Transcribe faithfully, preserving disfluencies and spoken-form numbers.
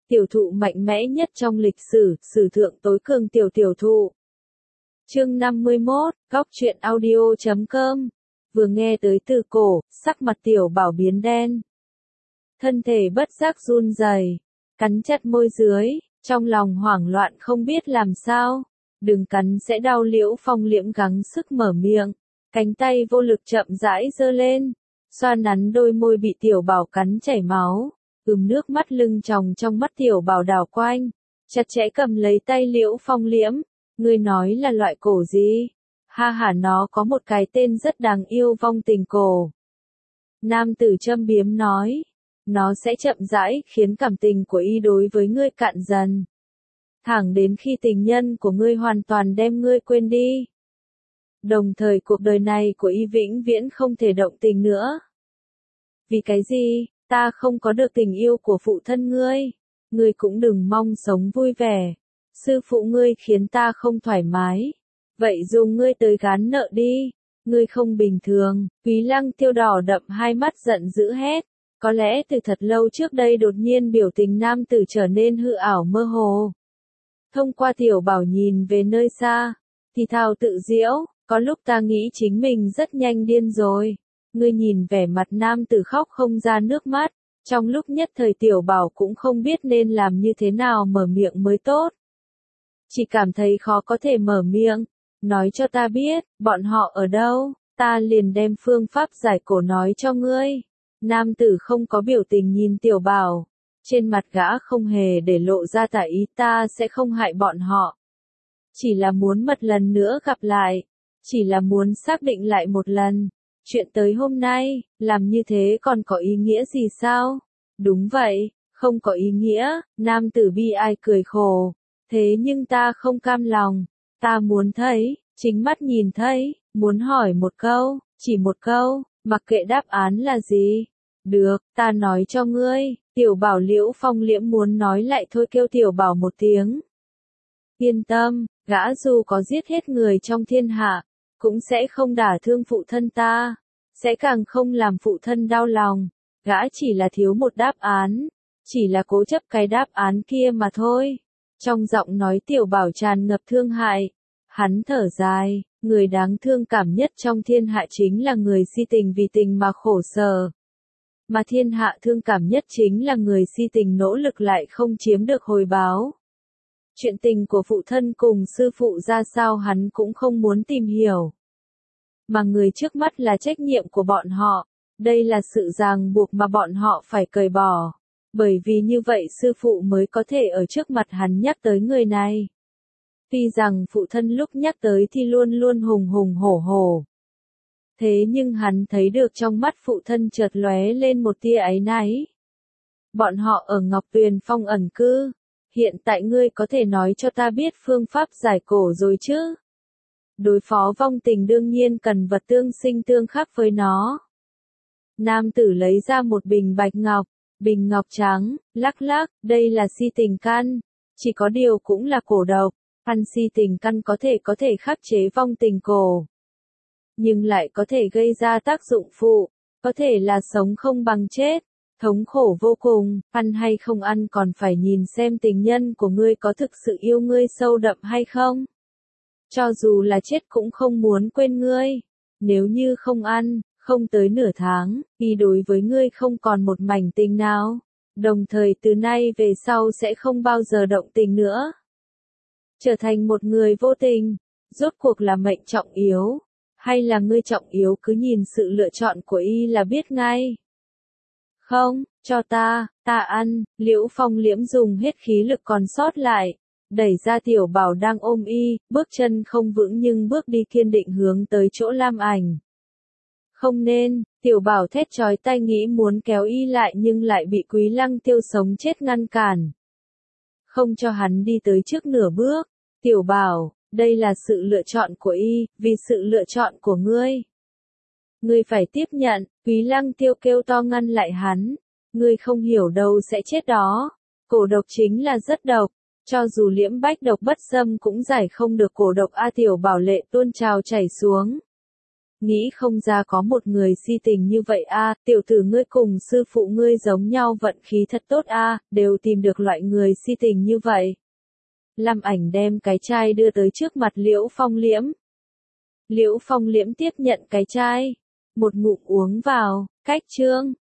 tiểu thụ mạnh mẽ nhất trong lịch sử, sử thượng tối cường tiểu tiểu thụ. Chương năm mươi mốt, góc truyện audio chấm com. Vừa nghe tới từ cổ, sắc mặt tiểu bảo biến đen. Thân thể bất giác run rẩy, cắn chặt môi dưới, trong lòng hoảng loạn không biết làm sao. Đừng cắn sẽ đau. Liễu Phong Liễm gắng sức mở miệng, cánh tay vô lực chậm rãi giơ lên, xoa nắn đôi môi bị tiểu bảo cắn chảy máu, ừm nước mắt lưng tròng trong mắt tiểu bảo đảo quanh, chặt chẽ cầm lấy tay Liễu Phong Liễm. Ngươi nói là loại cổ gì? Ha ha, nó có một cái tên rất đáng yêu, vong tình cổ. Nam tử châm biếm nói, nó sẽ chậm rãi khiến cảm tình của y đối với ngươi cạn dần, thẳng đến khi tình nhân của ngươi hoàn toàn đem ngươi quên đi. Đồng thời cuộc đời này của y vĩnh viễn không thể động tình nữa. Vì cái gì? Ta không có được tình yêu của phụ thân ngươi. Ngươi cũng đừng mong sống vui vẻ. Sư phụ ngươi khiến ta không thoải mái. Vậy dùng ngươi tới gán nợ đi. Ngươi không bình thường. Quý Lăng Tiêu đỏ đậm hai mắt giận dữ hét. Có lẽ từ thật lâu trước đây đột nhiên biểu tình nam tử trở nên hư ảo mơ hồ. Thông qua tiểu bảo nhìn về nơi xa, thì thào tự giễu, có lúc ta nghĩ chính mình rất nhanh điên rồi. Ngươi nhìn vẻ mặt nam tử khóc không ra nước mắt, trong lúc nhất thời tiểu bảo cũng không biết nên làm như thế nào mở miệng mới tốt. Chỉ cảm thấy khó có thể mở miệng, nói cho ta biết, bọn họ ở đâu, ta liền đem phương pháp giải cổ nói cho ngươi. Nam tử không có biểu tình nhìn tiểu bảo, trên mặt gã không hề để lộ ra tà ý, ta sẽ không hại bọn họ. Chỉ là muốn một lần nữa gặp lại, chỉ là muốn xác định lại một lần. Chuyện tới hôm nay, làm như thế còn có ý nghĩa gì sao? Đúng vậy, không có ý nghĩa. Nam tử bi ai cười khổ. Thế nhưng ta không cam lòng, ta muốn thấy, chính mắt nhìn thấy, muốn hỏi một câu, chỉ một câu, mặc kệ đáp án là gì. Được, ta nói cho ngươi. Tiểu bảo Liễu Phong Liễm muốn nói lại thôi kêu tiểu bảo một tiếng. Yên tâm, gã dù có giết hết người trong thiên hạ, cũng sẽ không đả thương phụ thân ta, sẽ càng không làm phụ thân đau lòng. Gã chỉ là thiếu một đáp án, chỉ là cố chấp cái đáp án kia mà thôi. Trong giọng nói tiểu bảo tràn ngập thương hại, hắn thở dài, người đáng thương cảm nhất trong thiên hạ chính là người si tình vì tình mà khổ sở. Mà thiên hạ thương cảm nhất chính là người si tình nỗ lực lại không chiếm được hồi báo. Chuyện tình của phụ thân cùng sư phụ ra sao hắn cũng không muốn tìm hiểu. Mà người trước mắt là trách nhiệm của bọn họ, đây là sự ràng buộc mà bọn họ phải cởi bỏ. Bởi vì như vậy sư phụ mới có thể ở trước mặt hắn nhắc tới người này. Tuy rằng phụ thân lúc nhắc tới thì luôn luôn hùng hùng hổ hổ. Thế nhưng hắn thấy được trong mắt phụ thân chợt lóe lên một tia áy náy. Bọn họ ở Ngọc Tuyền Phong ẩn cư. Hiện tại ngươi có thể nói cho ta biết phương pháp giải cổ rồi chứ? Đối phó vong tình đương nhiên cần vật tương sinh tương khắc với nó. Nam tử lấy ra một bình bạch ngọc, bình ngọc trắng, lắc lắc, đây là si tình căn. Chỉ có điều cũng là cổ độc, ăn si tình căn có thể có thể khắc chế vong tình cổ. Nhưng lại có thể gây ra tác dụng phụ, có thể là sống không bằng chết, thống khổ vô cùng, ăn hay không ăn còn phải nhìn xem tình nhân của ngươi có thực sự yêu ngươi sâu đậm hay không. Cho dù là chết cũng không muốn quên ngươi, nếu như không ăn, không tới nửa tháng, y đối với ngươi không còn một mảnh tình nào, đồng thời từ nay về sau sẽ không bao giờ động tình nữa. Trở thành một người vô tình, rốt cuộc là mệnh trọng yếu. Hay là ngươi trọng yếu cứ nhìn sự lựa chọn của y là biết ngay. Không, cho ta, ta ăn. Liễu Phong Liễm dùng hết khí lực còn sót lại, đẩy ra tiểu bảo đang ôm y, bước chân không vững nhưng bước đi kiên định hướng tới chỗ Lam Ảnh. Không nên, tiểu bảo thét chói tai nghĩ muốn kéo y lại nhưng lại bị Quý Lăng Tiêu sống chết ngăn cản. Không cho hắn đi tới trước nửa bước. Tiểu bảo, đây là sự lựa chọn của y, vì sự lựa chọn của ngươi. Ngươi phải tiếp nhận. Quý Lăng Tiêu kêu to ngăn lại hắn. Ngươi không hiểu đâu sẽ chết đó. Cổ độc chính là rất độc. Cho dù liễm bách độc bất xâm cũng giải không được cổ độc. A tiểu bảo lệ tuôn trào chảy xuống. Nghĩ không ra có một người si tình như vậy a, tiểu tử ngươi cùng sư phụ ngươi giống nhau vận khí thật tốt a, đều tìm được loại người si tình như vậy. Lam Ảnh đem cái chai đưa tới trước mặt Liễu Phong Liễm. Liễu Phong Liễm tiếp nhận cái chai, một ngụm uống vào, cách chương